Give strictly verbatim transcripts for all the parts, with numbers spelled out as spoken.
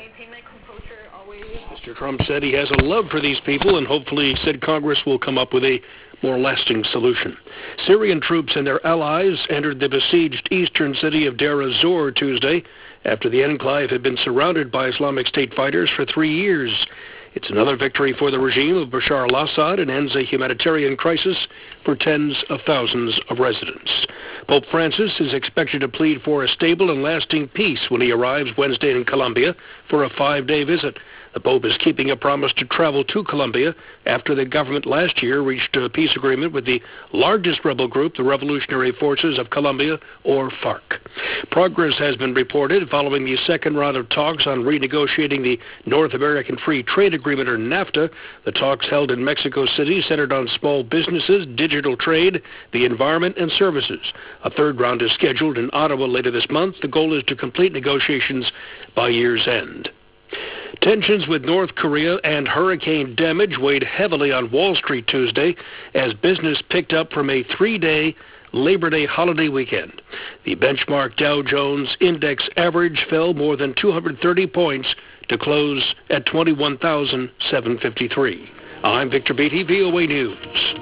Mister Trump said he has a love for these people and hopefully said Congress will come up with a more lasting solution. Syrian troops and their allies entered the besieged eastern city of Deir ez-Zor Tuesday after the enclave had been surrounded by Islamic State fighters for three years. It's another victory for the regime of Bashar al-Assad and ends a humanitarian crisis for tens of thousands of residents. Pope Francis is expected to plead for a stable and lasting peace when he arrives Wednesday in Colombia for a five-day visit. The Pope is keeping a promise to travel to Colombia after the government last year reached a peace agreement with the largest rebel group, the Revolutionary Forces of Colombia, or FARC. Progress has been reported following the second round of talks on renegotiating the North American Free Trade Agreement, or NAFTA. The talks held in Mexico City centered on small businesses, digital trade, the environment, and services. A third round is scheduled in Ottawa later this month. The goal is to complete negotiations by year's end. Tensions with North Korea and hurricane damage weighed heavily on Wall Street Tuesday as business picked up from a three-day Labor Day holiday weekend. The benchmark Dow Jones Index average fell more than two hundred thirty points to close at twenty-one thousand seven hundred fifty-three. I'm Victor Beatty, V O A News.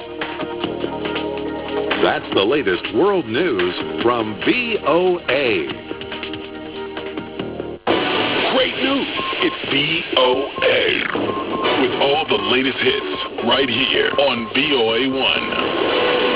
That's the latest world news from V O A. Great news! It's V O A with all the latest hits right here on V O A one.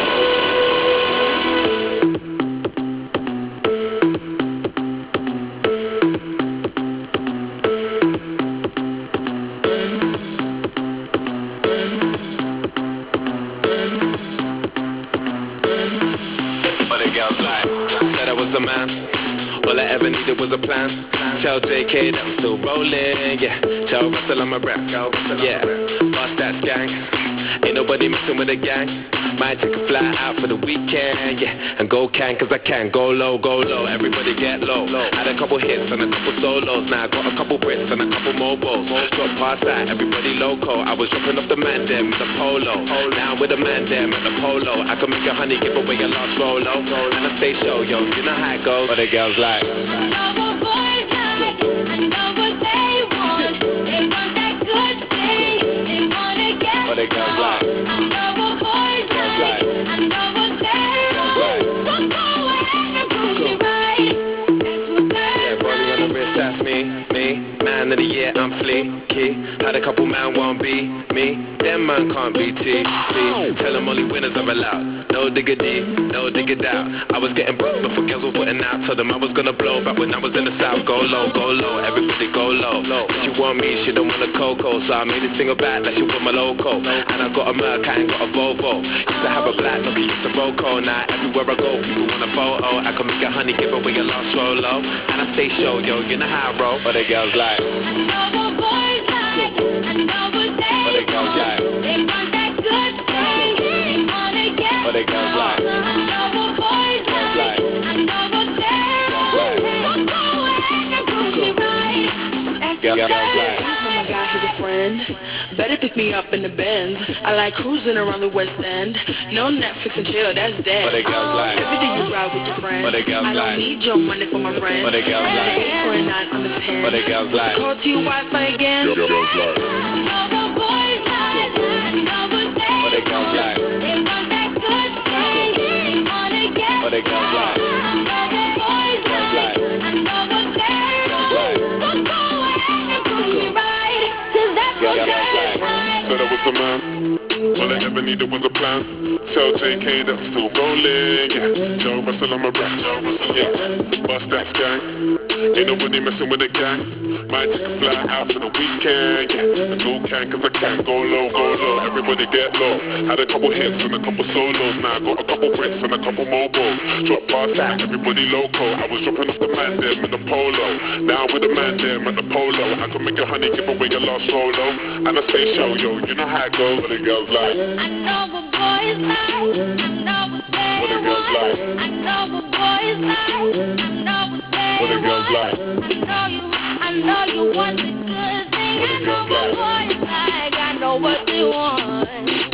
But the girls like, said I was the man. All I ever needed was a plan. Tell J K that I'm still rolling, yeah. Tell Russell I'm a rap, yeah. Bust that gang. Ain't nobody messing with the gang. Might take a fly out for the weekend, yeah. And go can, cause I can. Go low, go low, everybody get low. Had a couple hits and a couple solos. Now I got a couple Brits and a couple mobiles. Drop past that, everybody loco. I was dropping off the man them with the polo. Now I'm with the man them at the polo. I can make a honey give away a lost rolo. And I stay show, yo, you know how it goes. But the girls like, I know what boys like, I know what they want. They want that good thing, they wanna get but the girls like, I know what boys like, I know what they want. So go ahead and push it right. That's what girls rolling on the like. wrist, that's me, me. Man of the year, I'm fleeky. Had a couple man won't be me. Them man can't be T. See, tell them only winners are allowed. No diggity, no diggity out. I was getting booked before girls were putting out. Told them I was gonna blow back when I was in the south. Go low, go low, everybody go low. Said she want me, she don't want a cocoa. So I made a single back like she want my loco. And I got a Merc, I ain't got a Volvo. Used to have a black Nokia, used to Roco. Now everywhere I go, people want a photo. I can make a honey, give away a lost Rolo. And I stay show, yo, you know how I roll. But the girls like, I know what boys like, I know what they but the girls like, want. They want that good thing, they wanna get but the girls like, I know what boys like, I know what they want. So go ahead and push it right. That's girls what girls like. Oh my God, he's a friend. Better pick me up in the Benz. I like cruising around the West End. No Netflix and chill, that's dead. But the girls like, Every day you ride with your friends. But the girls I don't like, need your money for my rent. But the girls like, eight for a nine on the ten. but the girls like, Call to your Wi-Fi again. Girls like, I know what boys like, I know what they but the girls like, want. They want that good thing, they wanna get but the girls like, I know what boys like, I know what they want. So go ahead and push it right, 'cause that's what girls like. said I was the man. All I ever needed was a plan. Tell J K that I'm still rolling, yeah. Joe Russell, I'm a rap, Joe Russell, yeah. Bust that gang. Ain't nobody messing with the gang. Might take a fly out for the weekend, yeah. And go can, cause I can. Go low, go low, everybody get low. Had a couple hits and a couple solos. Now I got a couple Brits and a couple mobiles. Drop past that, everybody loco. I was dropping off the man them in the polo. Now I'm with the man them at the polo. I can make a honey, give away a lost Rolo. And I stay show, yo, you know how it goes. But the girls like, I know what boys like, I know what they What the girls want. like? I know what boys like, I know what they What the girls want. like? I know you, I know you want the good thing. What I the know girls what like? boys like, I know what they want. Daddy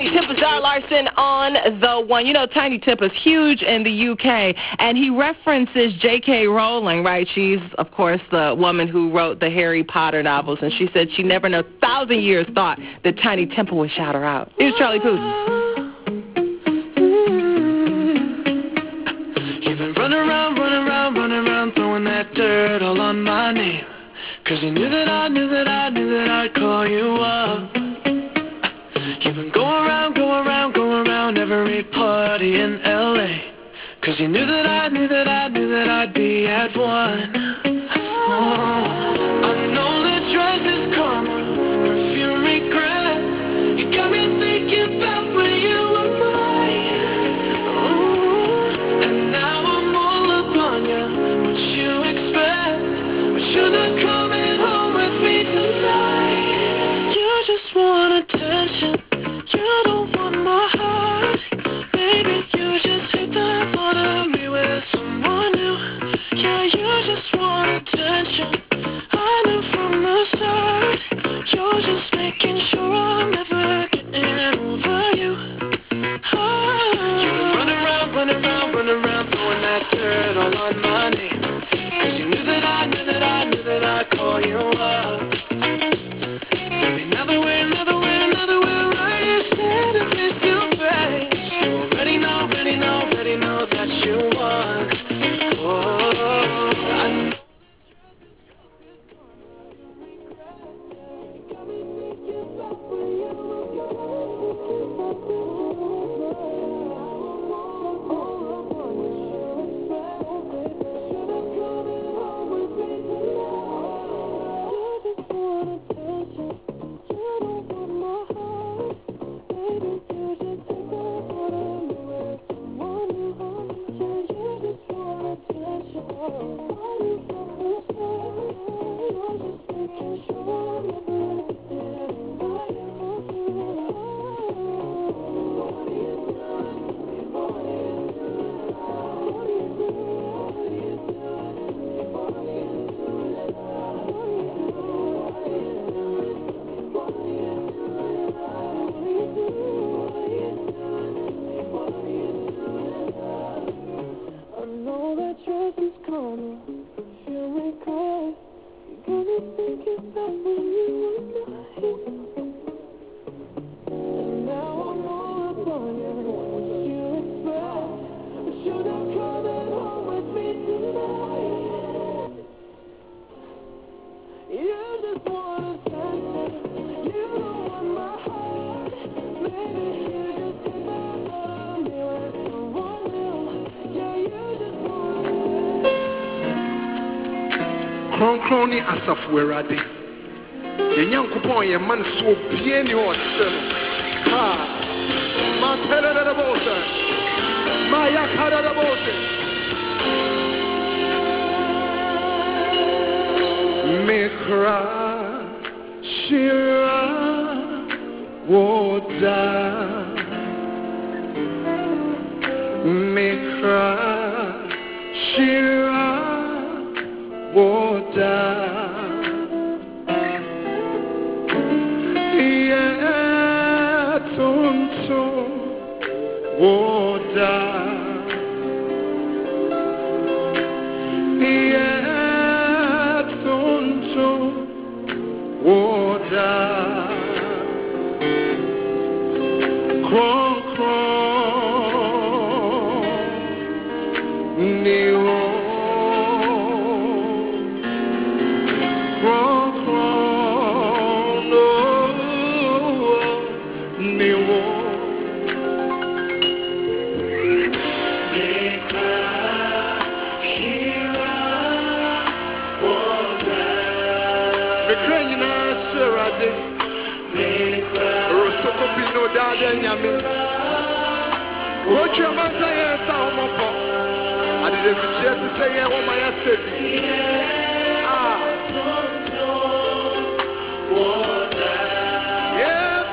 Tiny Tempest, Zara Larsson on the one. You know, Tiny Tempest, huge in the U K, and he references J K Rowling, right? She's, of course, the woman who wrote the Harry Potter novels, and she said she never in a thousand years thought that Tiny Temple would shout her out. Here's Charlie Puth. You've been running around, running around, running around, throwing that dirt all on my name. Cause you knew that I knew that I knew that I'd call you up. You've been going around, going around, going around every party in L A. Cause you knew that I knew that I knew that I'd be at one. Oh, I know that dress is karma, perfume regret. You got me thinking about when you were mine. Oh, and now I'm all up on you. What you expect? But you're not coming home with me tonight. You just want attention. You don't want my heart. Baby, you just hate the thought of me with someone new. Yeah, you just want attention. I knew from the start. You're just making sure I'm never getting over you. Oh. You've been running around, running around, running around, throwing that dirt all on my name. Cause you knew that I knew that I knew that I'd call you up. Baby, now that we're, now that we're, now that we're right here standing face to face, you already know, already know, already know that you want. Oh, I know. Kronkron Asafwerade. Yenyankopon ye man so bie ni otsem. Ha. Ma tera da bosa. Ma yakara da bosa. Mikra Shira Woda. Mikra Shira Water, yeah, tonto, water, yeah, tonto, water, cron, cron, new. What your man say? I didn't just say what my said. Ah, yes,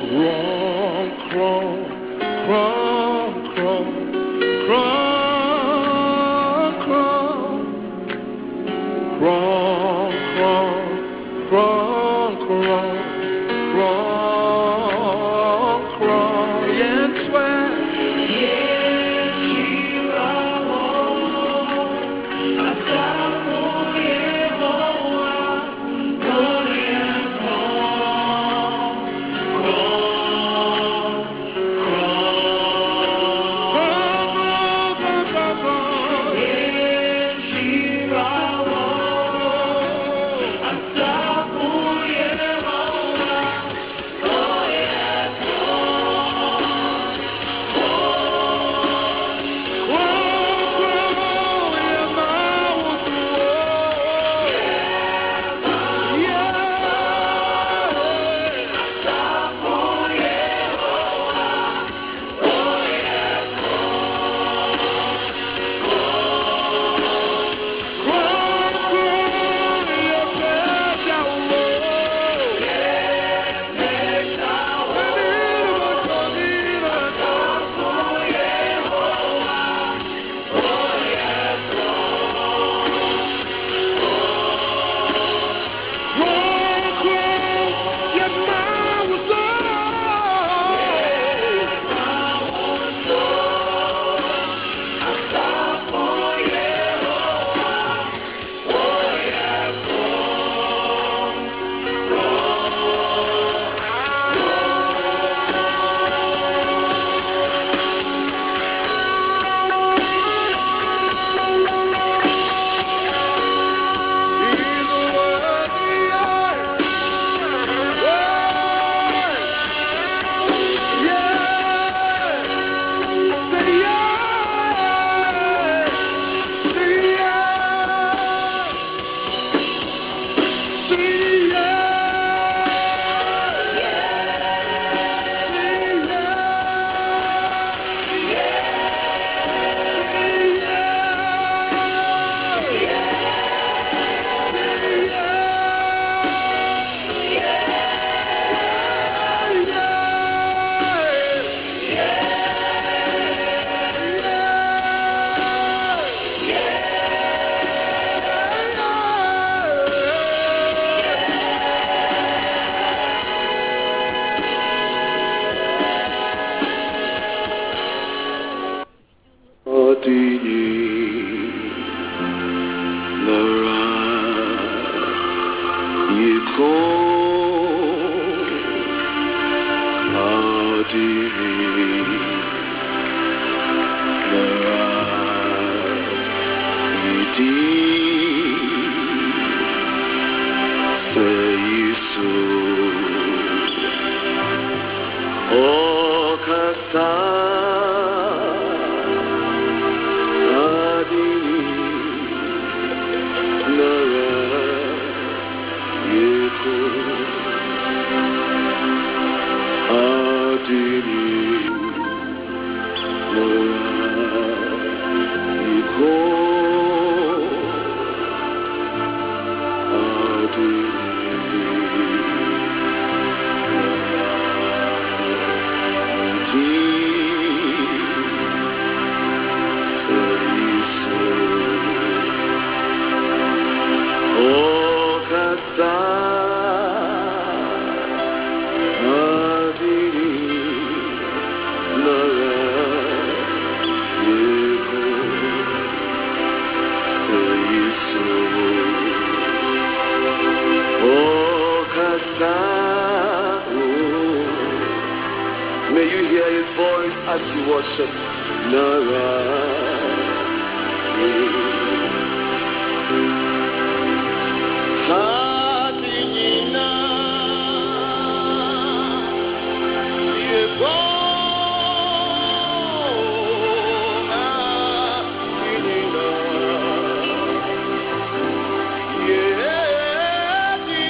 Crawl, crawl, crawl, crawl, crawl, crawl, crawl, crawl, crawl, crawl, crawl, crawl, yes, swear. Yes, you are Lord. I stop for Yehovah. Oh, yes, crawl, crawl, crawl, crawl, crawl. Yes, you are Lord. I stop for Yehovah. Oh, yes, crawl, crawl, crawl, your mouth, yeah. Stop for Yehovah. Oh, yes, crawl, crawl, your bed down low. Yes, make down low. Stop for Yehovah. Oh, yes, crawl, crawl, your mouth low. Stop for Yehovah. Oh, yes, he's worthy, yeah. Yeah. Say yeah. Say yeah. Say yeah. Say Oh, Kasa Adini Nara Yeko Adini Nara Yeko May you hear his voice as you worship Nara. Hadina Yegona Inina Yedi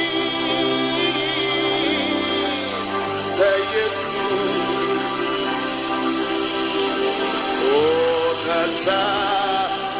Say yes. Oh, Kasa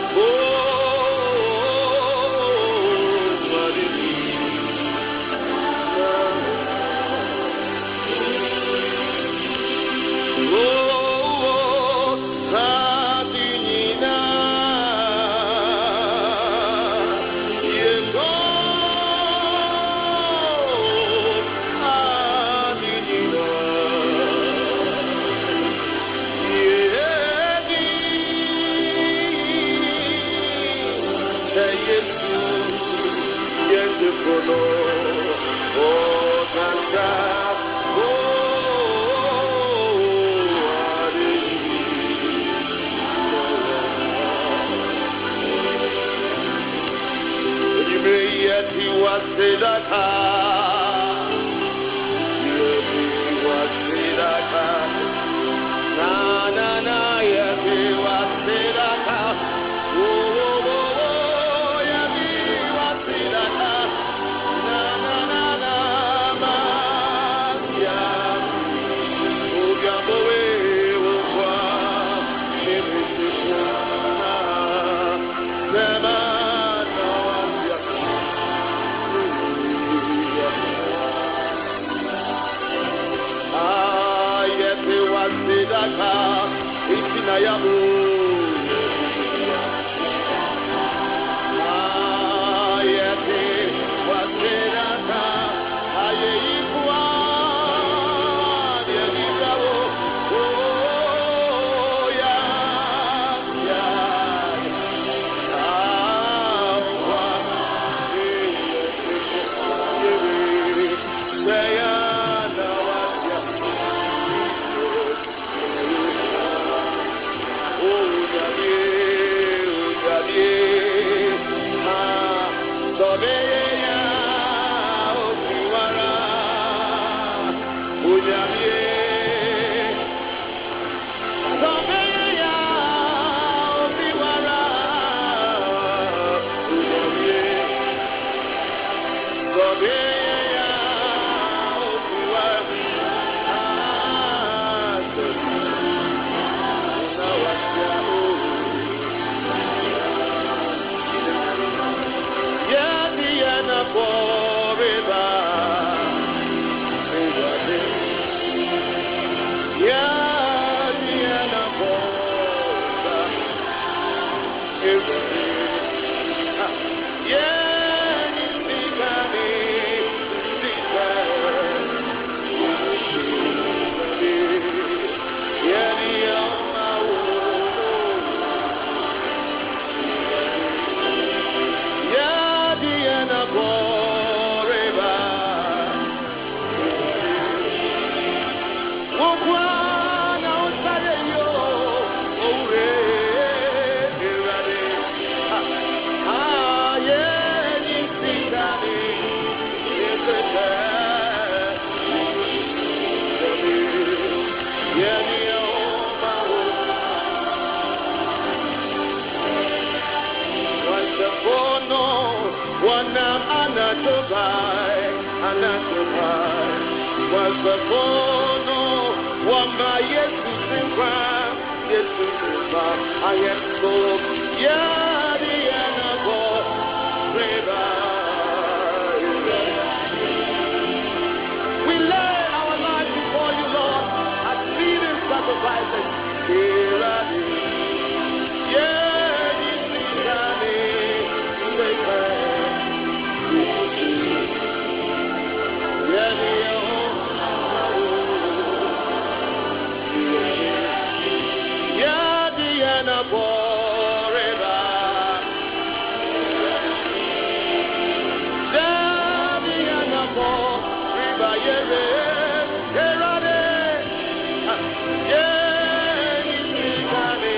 Wasiraka, Itinayabu. Ayate, Wasiraka, Ayeikwa, Yelibao. Oh, yes, yes. Ah, Sayana Wasya. Oh, Javier, oh, Javier. Ah, Sobeya, oh, Kiwara. Oh, Javier. Sobeya, oh, Kiwara. Oh, Javier. Sobeya, oh, Kiwara. Ah, Sayana Wasya, oh. Yeah, Diana forever. Yeah, Diana forever. Yeah, Nisikani, Nisikani. Yeah, Diana, yeah, Diana forever. Wokwana osare yo, ore irade. Ah, yeah, nisikani, nisete. Yeah, Diana, once upon no one anatobai, anatobai. Once upon no one my Jesus simba, Jesus simba. I am so yeah, the anabo river. We lay our lives before you, Lord, as living sacrifices. Here I am. Yeah, this is Gani, yeah, yeah, Diana forever. Yeah, Diana forever. Yeah, yeah, yeah, this is Gani,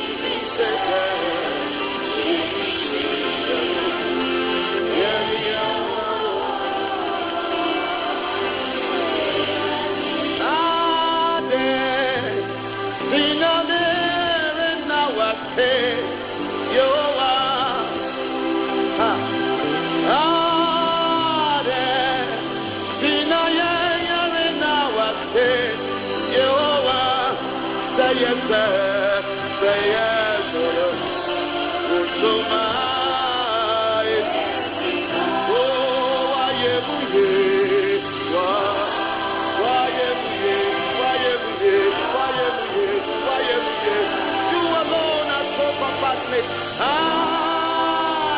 Say yes, sir. Say yes, sir. So much. Oh, I am here. Why am here? Why am here? Why am here? Why am here? You alone are so compassionate. Ah,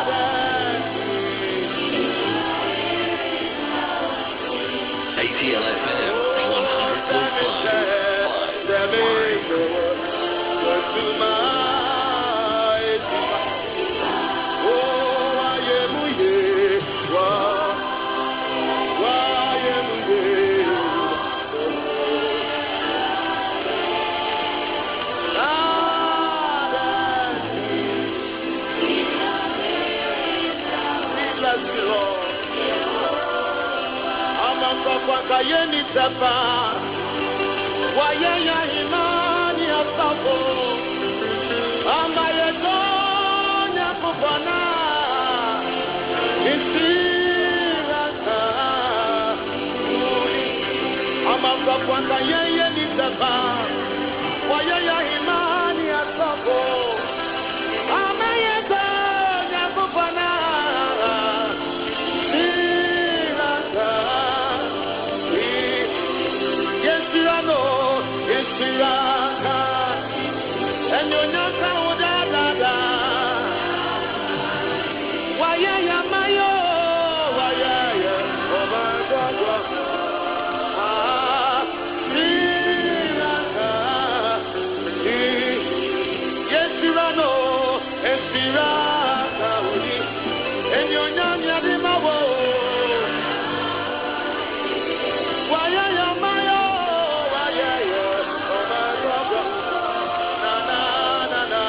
A T L F M one hundred point five. Yeni tapa, wayenya imani asafo, amayetonya kupana, isiraka, amasakwaka yeni tapa, wayenya imani asafo, amayetonya kupana, isiraka. Yes, you know, yes, you are. Enyonyaka uda da da. Waya ya mayo, waya ya obagwa. Ah, Siraka. Yesirano, Esiraka udi. Enyonyanya di mawo. Waya ya mayo, waya ya obagwa. Na na na na.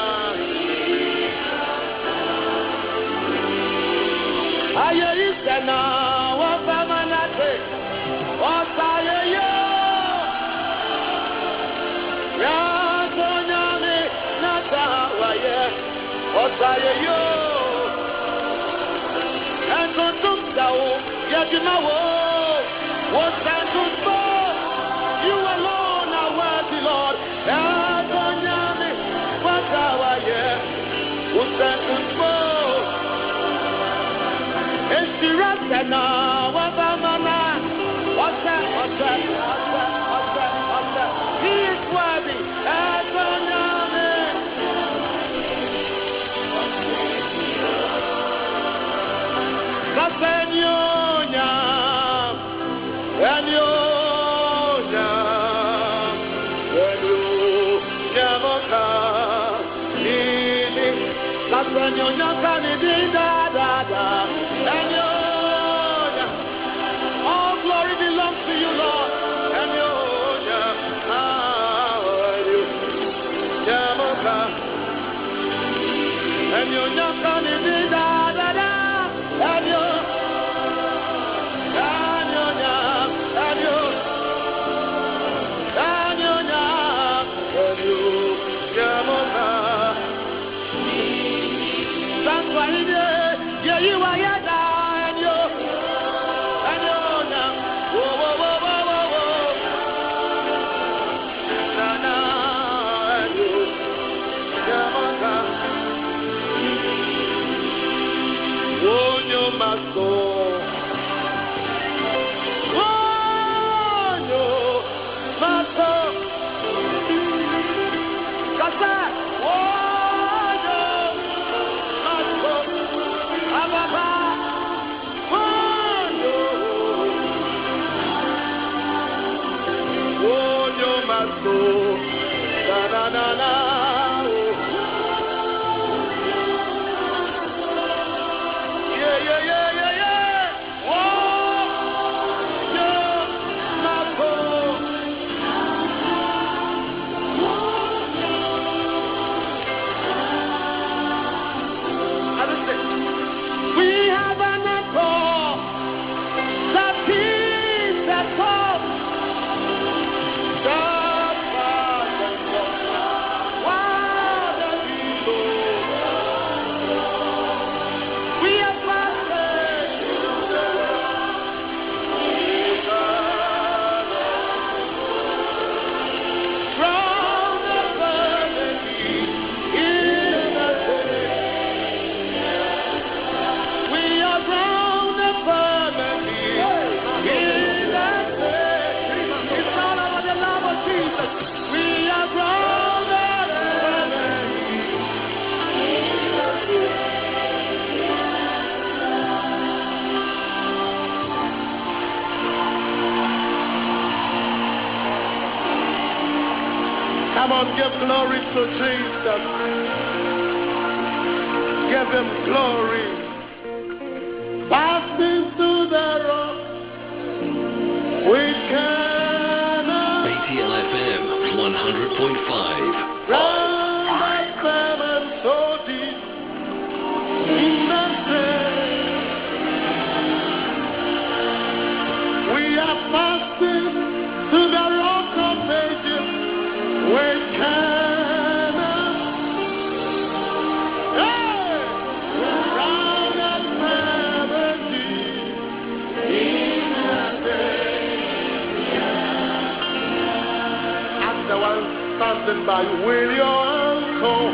Aye isena wa pamanate. Osaye yo. Ya sonyame nata waye. Osaye yo. Entontum sao yajimawo. Wosantus bo. You alone are worthy, Lord. Ya sonyame wata waye. Wosantus bo. Eshirasena wabamana. Wasa, wasa, wasa, wasa, wasa. He is worthy. Esonyame. Kasenyonya. Enyonya. Enyonya. Nini. Kasenyonya kanidi da da da. Enyonya. All glory belongs to you, Lord. Enyonya. Enyonya. Enyonya kanidi da da da. Enyonya. Enyonya. Enyonya. Enyonya. That's why he did. Yeah, you are yada. Enyo. Enyonya. Whoa, whoa, whoa, whoa, whoa, whoa. Na na. Enyonya. Wonyo maso. Wonyo maso. Kasa. Wonyo maso. Ababa. Wonyo. Wonyo maso. Na na na na. Yeah, yeah, yeah, yeah, yeah. Wonyo maso. Understand? We have an echo that peace that comes. The presence of wild and evil. We have fasted to the from the burning heat in the city. We are grounded permanently in the city. It's all about the love of Jesus. We are grounded permanently in the city. Come on, give glory to Jesus. Give him glory. Passing to the rock, we cannot A T L F M one hundred point five. run the seven so deep in the sea. We are passing to the rock of ages. We cannot hey, run the seven deep in the sea. Ask the one standing by, will your uncle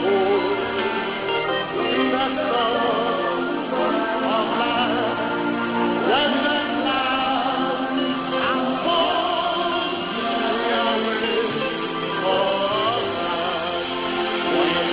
sing a song of life when the clouds are falling your way of life?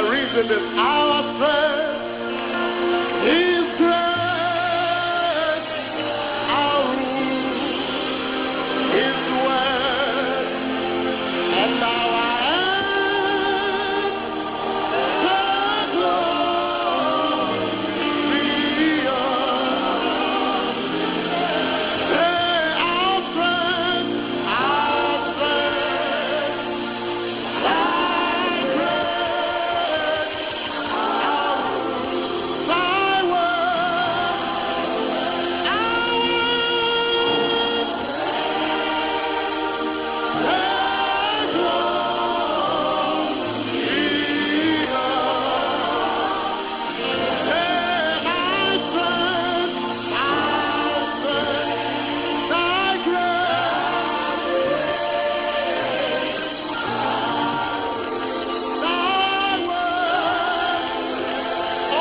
The reason is our strength is great. Our root is word, and our end the glorious. Say our strength, our strength, thy great, thy word, our word, the glorious. Say my strength, my strength, thy great, thy word, oh,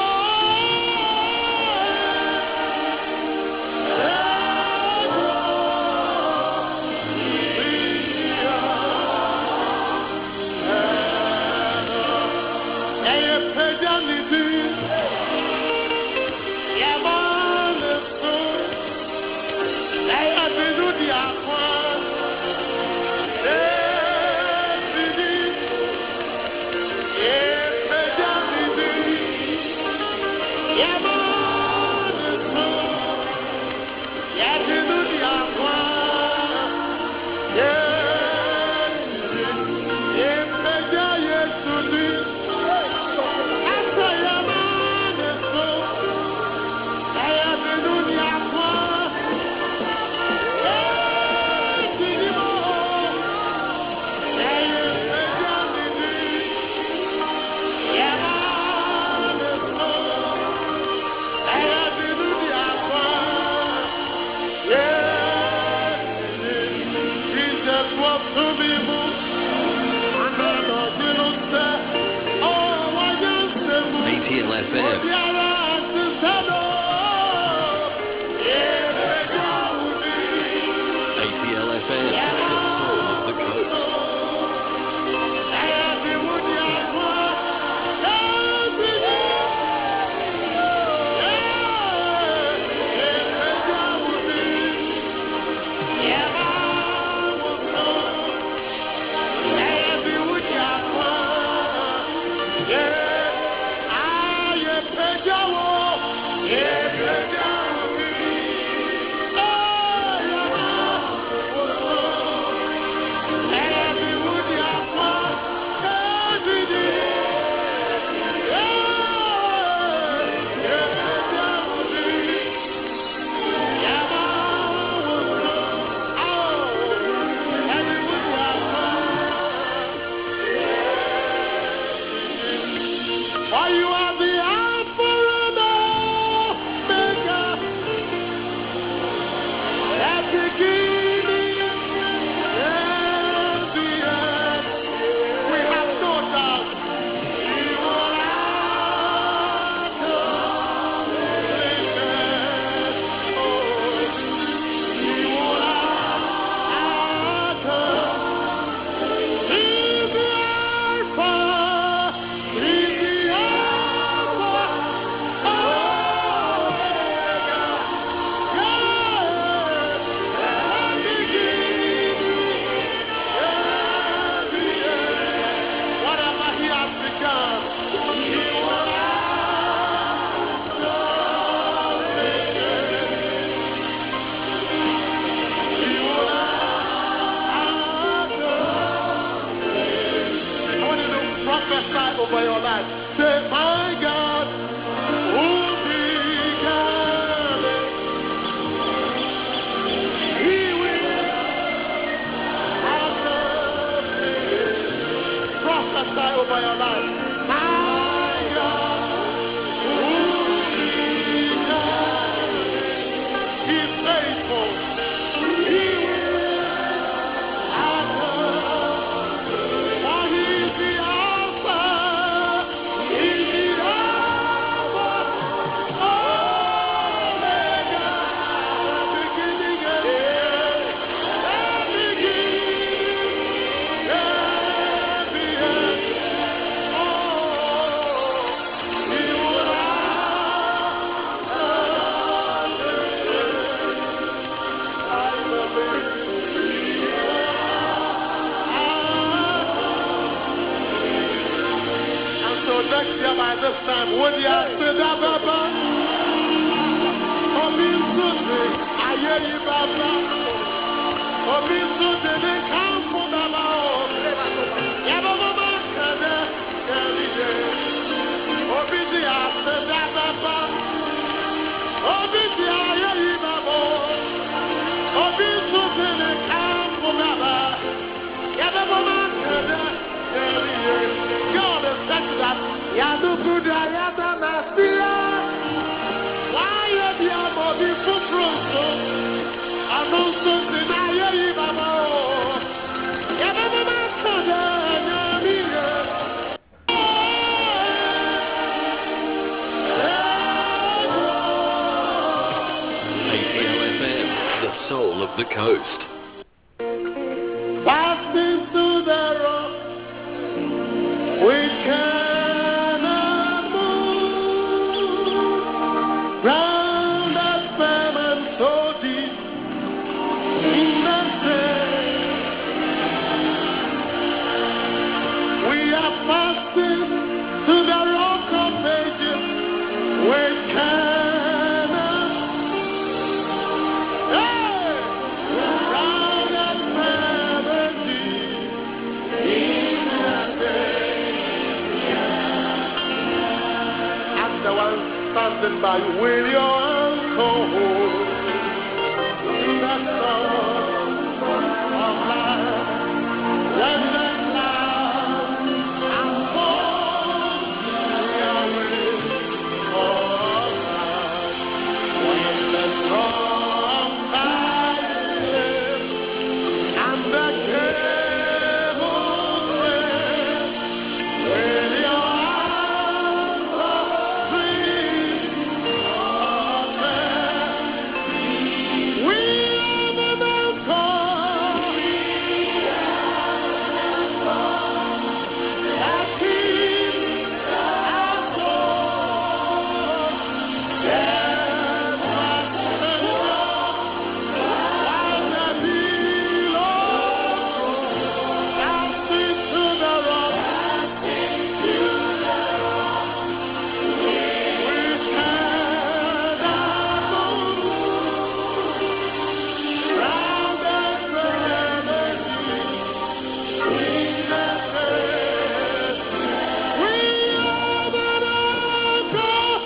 Jesus was to be moved. Another little step. Oh, why just the move? A T L F M. Oh, yeah, right, sister, no. Yeah, A T L F M, the soul of the coast. For you are the Alpha and Omega, the beginning and the end. We have no doubt. You will accomplish it. Oh, you will accomplish. He's the Alpha. He's the Alpha. Oh, yeah. The beginning and the end. Whatever he has begun, he will accomplish it. He will accomplish. I want you to prophesy over your life. Say, my God, who began it, he will accomplish. Prophesy over your life. My God, who began it, he's faithful. He will accomplish. For he's the Alpha, he's the by this time, would you say that, Baba? Obisute, aye, Baba. Obisute, the camp for Baba. Yababa, Kada, Kelly. Obisi, I said that, Baba. Obisi, aye, Baba. Obisute, the camp for Baba. Yababa, Kada, Kelly. God has said that. Yadu Buddha, Yada Nasia. Why are you able to so? I know something I hear you, Baba. Yababa, Kada, A T L F M, the soul of the coast. Passing to the rock, we cannot move. Round that firm and so deep in the sand, we are passing to the rock of ages. We cannot. Hey! Round that firm and deep in the sand. I'm the one standing by. Will your hands go to the source of life? Let the clouds unfold your way of life. When the strong tide lifts and the cables rest, will your hands go free? We are the call. That keeps our soul. Yes, my Savior, like the billows, passing to the rock. We cannot move. Round that remedy, we can face. We are the anchor.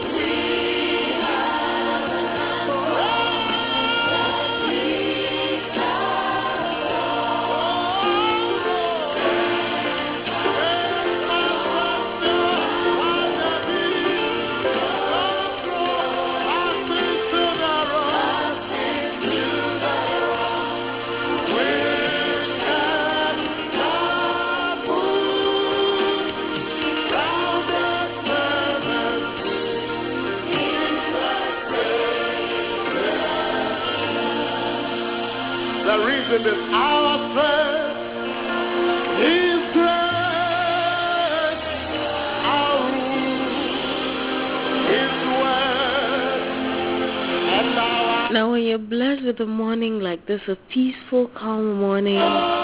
The reason is our strength, His grace, our rule, His word, and our. Now, when you're blessed with a morning like this, a peaceful, calm morning,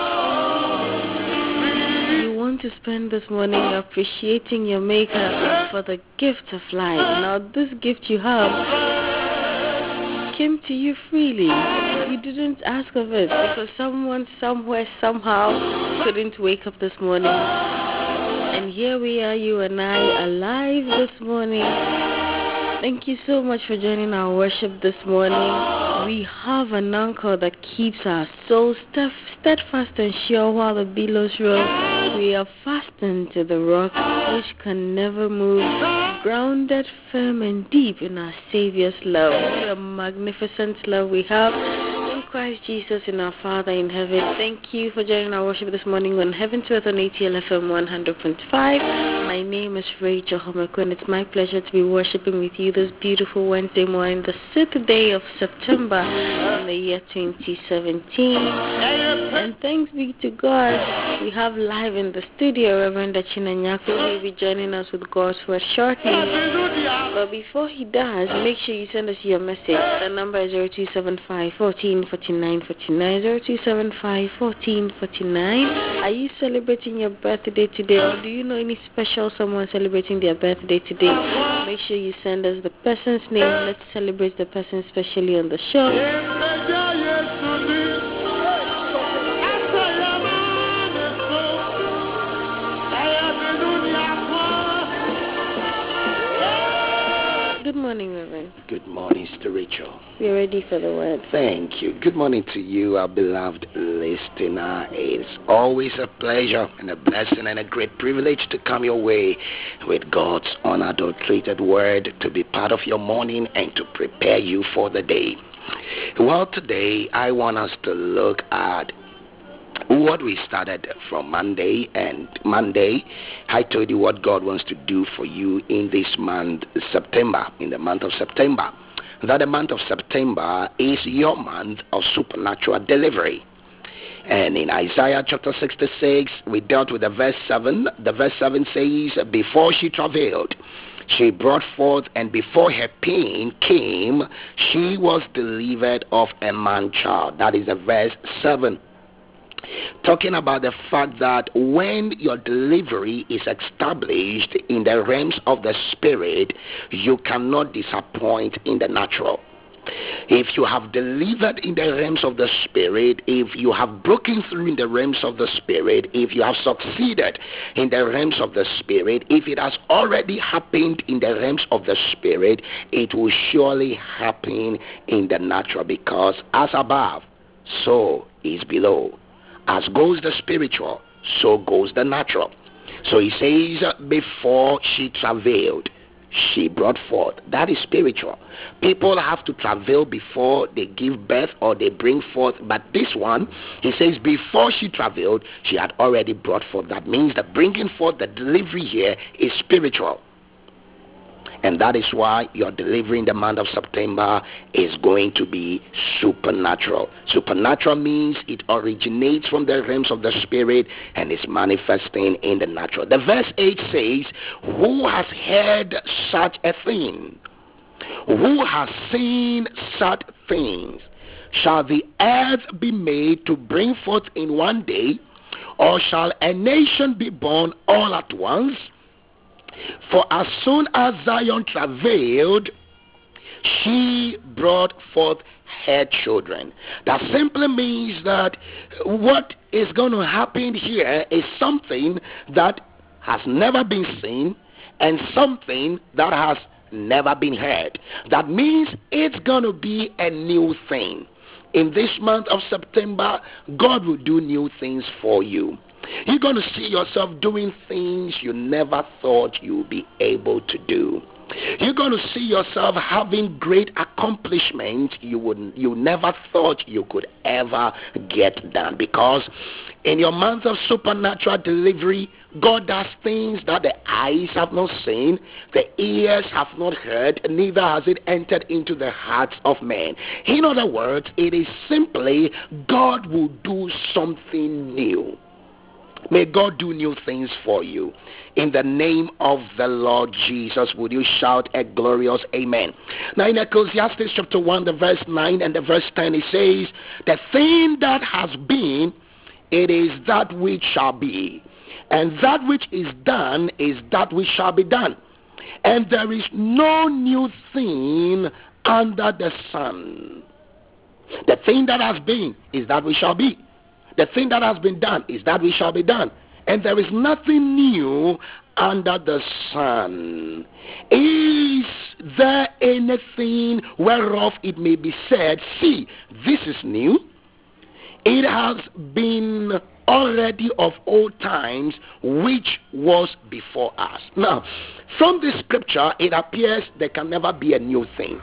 you want to spend this morning appreciating your Maker for the gift of life. Now, this gift you have came to you freely. You didn't ask of it because someone, somewhere, somehow couldn't wake up this morning. And here we are, you and I, alive this morning. Thank you so much for joining our worship this morning. We have an anchor that keeps our souls steadfast and sure while the billows roll. We are fastened to the rock which can never move, grounded firm and deep in our Savior's love. What a magnificent love we have in Christ Jesus in our Father in heaven. Thank you for joining our worship this morning on Heaven to Earth on A T L F M one hundred point five. My name is Rachel Homeko, and it's my pleasure to be worshiping with you this beautiful Wednesday morning, the sixth day of September in the year twenty seventeen. And thanks be to God, we have live in the studio Reverend Achina Nyako, who will be joining us with God's word shortly. But before he does, make sure you send us your message. The number is zero two seven five, one four four nine, four nine, zero two seven five, one four four nine. Are you celebrating your birthday today, or do you know any special know someone celebrating their birthday today, make sure you send us the person's name. Let's celebrate the person specially on the show. Good morning, Reverend. Good morning, Sister Rachel. We're ready for the word. Thank you. Good morning to you, our beloved listener. It's always a pleasure and a blessing and a great privilege to come your way with God's unadulterated word to be part of your morning and to prepare you for the day. Well, today I want us to look at what we started from Monday, and Monday I told you what God wants to do for you in this month, September, in the month of September. That the month of September is your month of supernatural delivery. And in Isaiah chapter sixty-six, we dealt with the verse seven. The verse seven says, before she travailed, she brought forth, and before her pain came, she was delivered of a man-child. That is the verse seven. Talking about the fact that when your delivery is established in the realms of the spirit, you cannot disappoint in the natural. If you have delivered in the realms of the spirit, if you have broken through in the realms of the spirit, if you have succeeded in the realms of the spirit, if it has already happened in the realms of the spirit, it will surely happen in the natural, because as above, so is below. As goes the spiritual, so goes the natural. So he says, before she travailed, she brought forth. That is spiritual. People have to travail before they give birth or they bring forth. But this one, he says, before she travailed, she had already brought forth. That means that bringing forth, the delivery here is spiritual. And that is why your delivery in the month of September is going to be supernatural. Supernatural means it originates from the realms of the spirit and is manifesting in the natural. The verse eight says, who has heard such a thing? Who has seen such things? Shall the earth be made to bring forth in one day, or shall a nation be born all at once? For as soon as Zion travailed, she brought forth her children. That simply means that what is going to happen here is something that has never been seen and something that has never been heard. That means it's going to be a new thing. In this month of September, God will do new things for you. You're going to see yourself doing things you never thought you would be able to do. You're going to see yourself having great accomplishments you would you never thought you could ever get done. Because in your month of supernatural delivery, God does things that the eyes have not seen, the ears have not heard, neither has it entered into the hearts of men. In other words, it is simply God will do something new. May God do new things for you. In the name of the Lord Jesus, would you shout a glorious amen? Now in Ecclesiastes chapter one, the verse nine and the verse ten, it says, the thing that has been, it is that which shall be. And that which is done is that which shall be done. And there is no new thing under the sun. The thing that has been is that which shall be. The thing that has been done is that which shall be done. And there is nothing new under the sun. Is there anything whereof it may be said, see, this is new? It has been already of old times, which was before us. Now, from this scripture, it appears there can never be a new thing.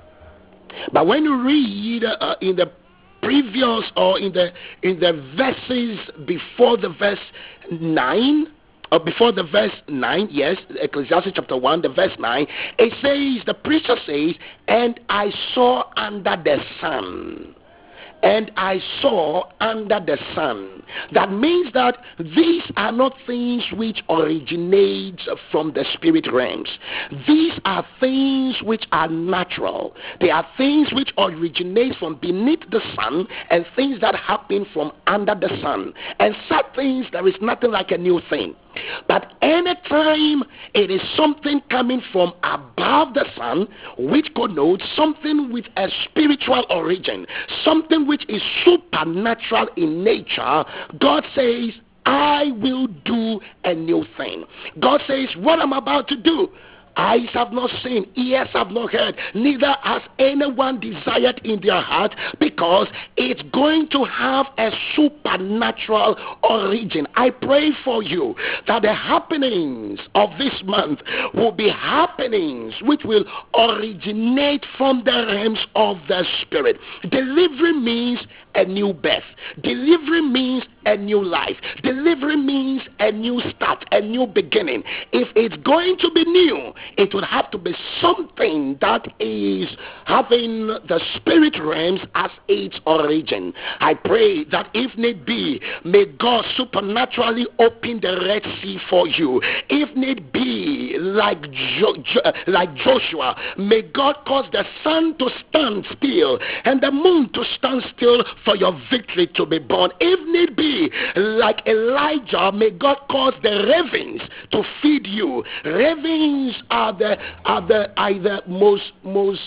But when you read uh, in the previous or in the in the verses before the verse nine, or before the verse nine, yes, Ecclesiastes chapter one, the verse nine, it says, the preacher says, and I saw under the sun. And I saw under the sun. That means that these are not things which originate from the spirit realms. These are things which are natural. They are things which originate from beneath the sun and things that happen from under the sun. And such things, there is nothing like a new thing. But anytime it is something coming from above the sun, which connotes something with a spiritual origin, something which is supernatural in nature, God says, I will do a new thing. God says, what I'm about to do, eyes have not seen, ears have not heard, neither has anyone desired in their heart, because it's going to have a supernatural origin. I pray for you that the happenings of this month will be happenings which will originate from the realms of the Spirit. Delivery means a new birth. Delivery means a new life. Delivery means a new start, a new beginning. If it's going to be new, it would have to be something that is having the spirit realms as its origin. I pray that if need be, may God supernaturally open the Red Sea for you. If need be, like jo- jo- like Joshua, may God cause the sun to stand still and the moon to stand still for your victory to be born. If need be, like Elijah, may God cause the ravens to feed you. Ravens are the are the are the most most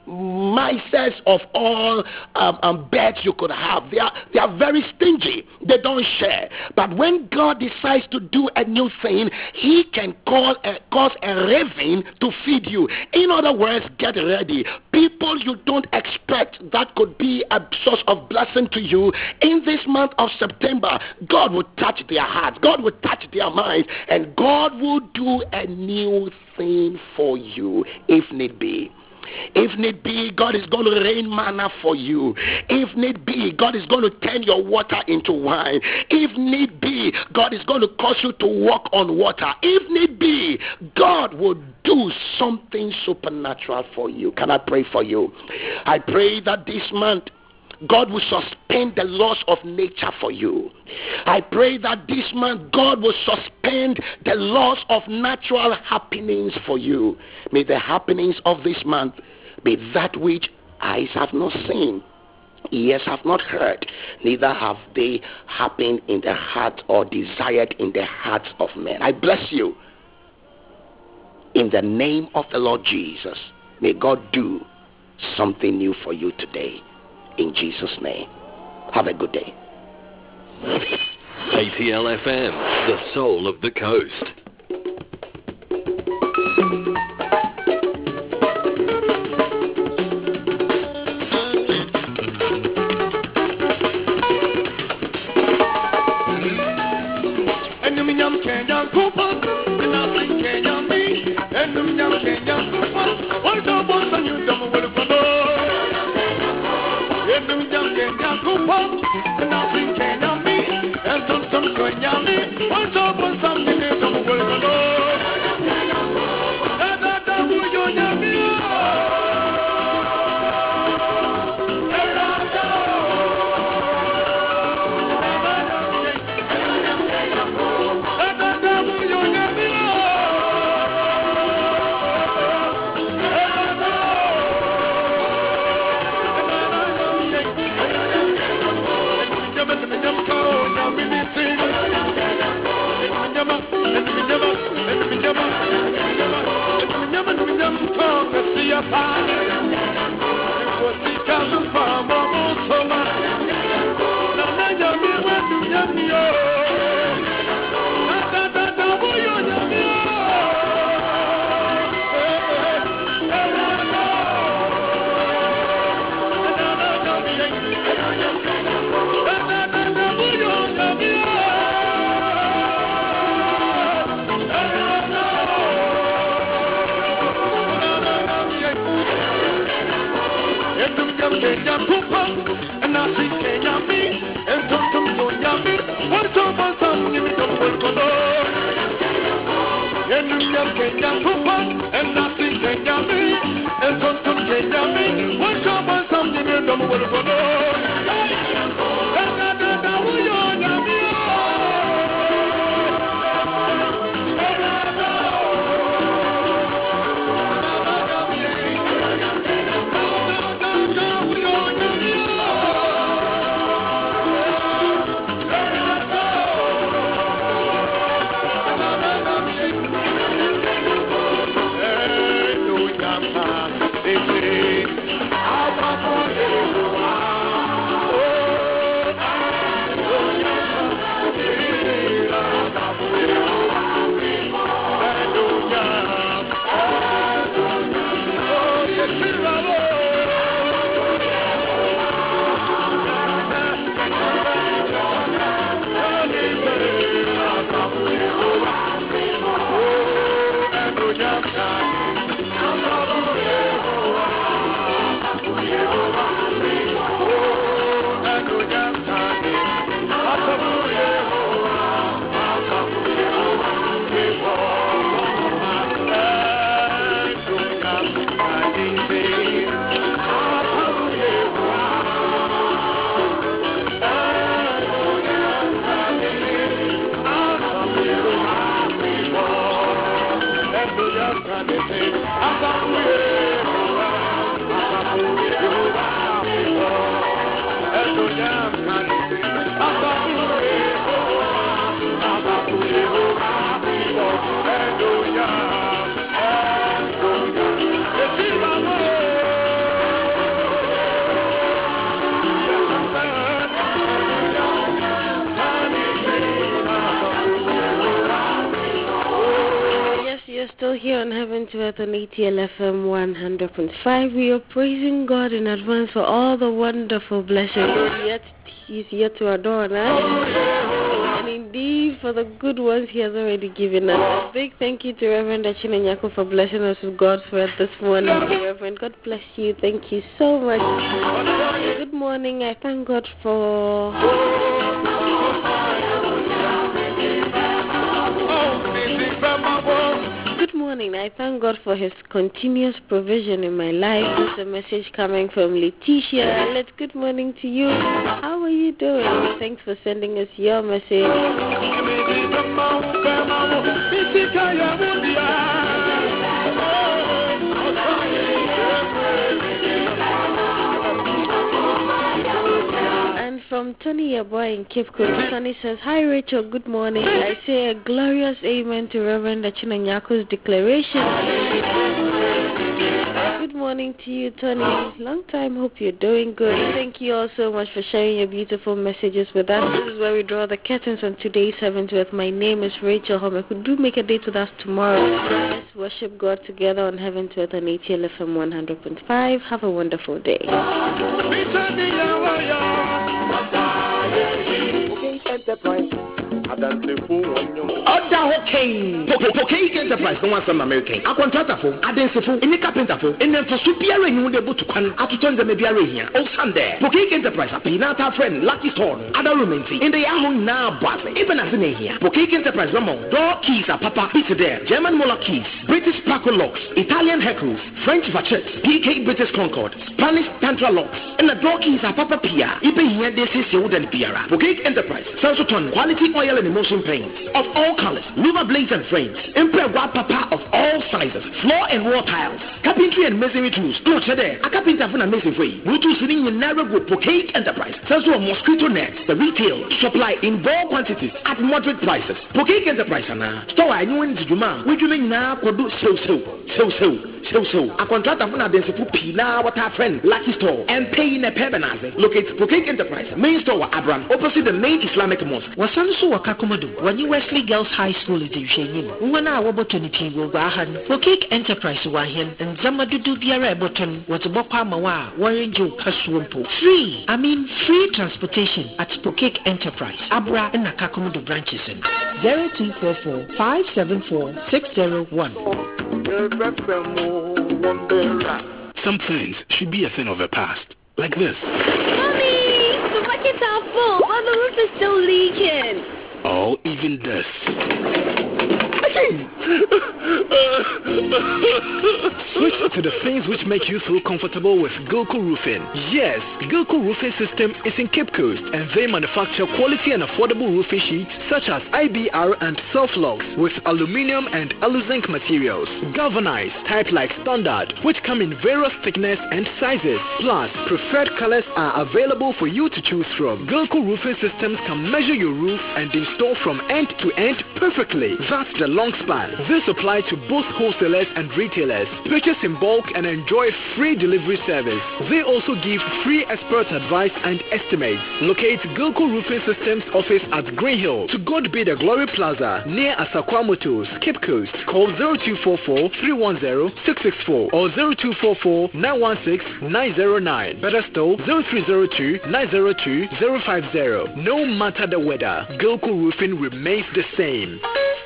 misers of all um, um, birds you could have. They are they are very stingy. They don't share. But when God decides to do a new thing, He can call a, cause a raven to feed you. In other words, get ready. People you don't expect that could be a source of blessing to you in this month of September, God will touch their hearts. God will touch their minds, and God will do a new thing for you if need be. If need be, God is going to rain manna for you. If need be, God is going to turn your water into wine. If need be, God is going to cause you to walk on water. If need be, God will do something supernatural for you. Can I pray for you? I pray that this month, God will suspend the laws of nature for you. I pray that this month God will suspend the laws of natural happenings for you. May the happenings of this month be that which eyes have not seen, ears have not heard, neither have they happened in the heart or desired in the hearts of men. I bless you. In the name of the Lord Jesus, may God do something new for you today. In Jesus' name. Have a good day. A T L F M, the soul of the coast. You're still here on Heaven to Earth on A T L F M one hundred point five. We are praising God in advance for all the wonderful blessings yet He's yet to adorn us, and indeed for the good ones He has already given us. A big thank you to Reverend Achine Nyako for blessing us with God's word this morning. Reverend, God bless you. Thank you so much. Good morning. I thank God for Good morning. I thank God for His continuous provision in my life. This is a message coming from Letitia. Let's good morning to you. How are you doing? Thanks for sending us your message. And from Tony, your boy in Cape Coast, Tony says, "Hi Rachel, good morning. I say a glorious amen to Reverend Achine Nyako's declaration." Good morning to you, Tony. Long time, hope you're doing good. Thank you all so much for sharing your beautiful messages with us. This is where we draw the curtains on today's Heaven to Earth. My name is Rachel Homeku. Do make a date with us tomorrow. Let's worship God together on Heaven to Earth on A T L F M one hundred point five. Have a wonderful day. Enterprise. Order okay. Poke Enterprise no one some American. A contractor for, a dancer for, any carpenter for, and then for superior you would able to can at to turn the media here. Oh Sunday. Poke Enterprise, a pinata friend, Lucky Stone, other romancy. In the Yahoo now but even as in here. Poke Enterprise Ramon, door keys are papa, pizza there, German Mola keys, British Paco locks, Italian Heckles, French Vachettes, P K British Concord, Spanish Tantra locks, and the door keys are papa Pia. Even here they say you wouldn't Piara. Poke Enterprise, Samsung quality oil and emotion paints of all colors, louver blades and frames, Emperor papa of all sizes, floor and wall tiles, carpentry and masonry tools. No today, a carpenter for a mason free. We do sitting in narrow group Poke Enterprise. Sells to a mosquito nets, the retail supply in bulk quantities at moderate prices. Poke Enterprise ana store I knew in Juma. We do now produce so so so so so so. A contractor for a density pina what our friend Lucky Store and pay in a pebenaze. Locate Poke Enterprise main store Abram opposite the main Islamic mosque. Wasanso wakakomodo wani Wesley Girls High School is in Wana Wabotonipi Wahan, Poke Enterprise Wahan, and Zamadudu Biara Botton was a Bopa Mawa, Warren Joe Kaswampo. Free, I mean free transportation at Poke Enterprise, Abra and Nakakomodo branches in zero two four four five seven four six zero one. Some things should be a thing of the past, like this. Mommy, the buckets are full, but the roof is still leaking. Or even this. Switch to the things which make you feel comfortable with Gilco Roofing. Yes, Gilco Roofing System is in Cape Coast, and they manufacture quality and affordable roofing sheets such as I B R and self-locks with aluminium and alu-zinc materials, galvanized, type like standard, which come in various thickness and sizes. Plus, preferred colors are available for you to choose from. Gilco Roofing Systems can measure your roof and install from end to end perfectly. That's the long span. This applies to both wholesalers and retailers. Purchase in bulk and enjoy free delivery service. They also give free expert advice and estimates. Locate Gilco Roofing Systems office at Green Hill to God be the Glory Plaza near Asakwa Motors, Cape Coast. Call zero two four four three one zero six six four or zero two four four nine one six nine zero nine. Better still zero three zero two nine zero two zero five zero. No matter the weather, Gilco Roofing remains the same.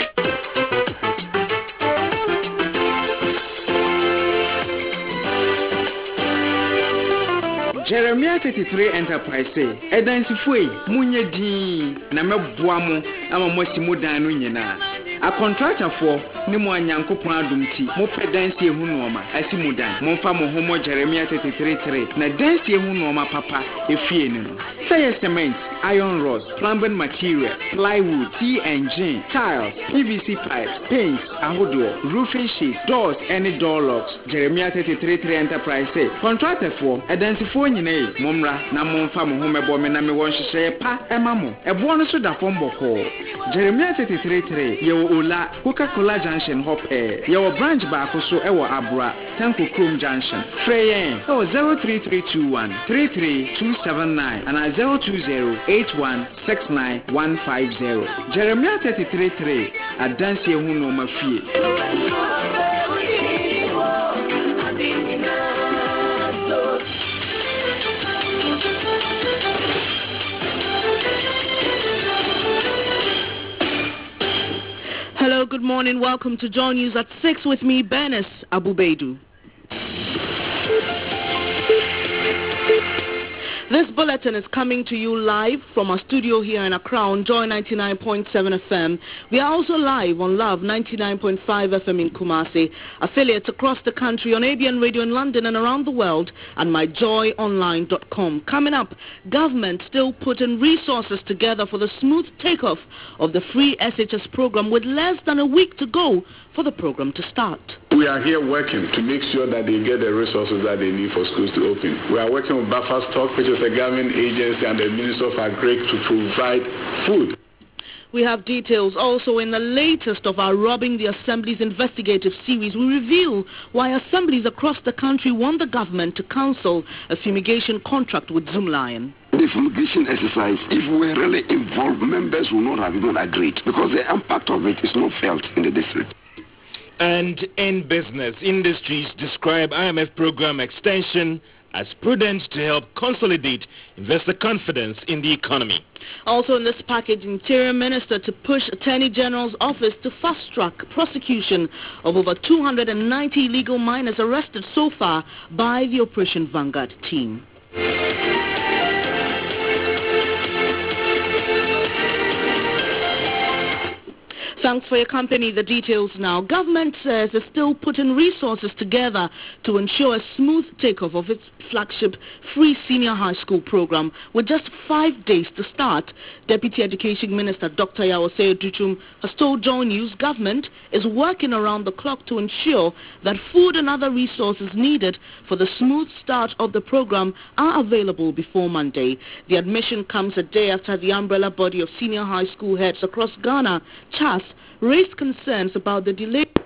Jeremiah thirty-three Enterprise say, Edan sifue munye di na meboa mo ama mo si mo dan no nyina. A contractor for ne mo anyankopon adom ti mo pɛ dansie hu noma asi mu dan mo fa mo homo Jeremiah thirty-three three na dansie hu noma papa efie ne no say cement iron rods plumbing material plywood C N G tiles P V C pipes paints ahodo roofing sheets doors and door locks Jeremiah thirty-three three enterprise say contractor for edansifo nyina momra na mo fa mo homo ebo me na me won hyehyɛ pa ema mo ebo no so da fom bɔkɔ Jeremiah thirty-three three ye ola Coca-Cola Junction Hope your branch back also ewo Abra Tanko Chrome Junction Freyen oh zero three three two one three three two seven nine and zero two zero eight one six nine one five zero Jeremiah thirty-three three adansi ehu no mafie. Hello, good morning. Welcome to Joy News at six with me, Bernice Abubeidu. This bulletin is coming to you live from our studio here in Accra on Joy ninety-nine point seven F M. We are also live on Love ninety-nine point five F M in Kumasi, affiliates across the country on A B N Radio in London and around the world, and my joy online dot com. Coming up, government still putting resources together for the smooth takeoff of the free S H S program with less than a week to go for the program to start. We are here working to make sure that they get the resources that they need for schools to open. We are working with Buffer Stock, which is a government agency, and the Minister of Agri to provide food. We have details also in the latest of our Robbing the Assembly's investigative series. We reveal why assemblies across the country want the government to cancel a fumigation contract with Zoomlion. The fumigation exercise, if we were really involved, members would not have even agreed because the impact of it is not felt in the district. And in business, industries describe I M F program extension as prudent to help consolidate investor confidence in the economy. Also in this package, Interior Minister to push Attorney General's office to fast-track prosecution of over two hundred ninety illegal miners arrested so far by the Operation Vanguard team. Thanks for your company. The details now. Government says it's still putting resources together to ensure a smooth takeoff of its flagship free senior high school program with just five days to start. Deputy Education Minister Doctor Yawase Duchum has told Joy News government is working around the clock to ensure that food and other resources needed for the smooth start of the program are available before Monday. The admission comes a day after the umbrella body of senior high school heads across Ghana, C H A S, raised concerns about the delay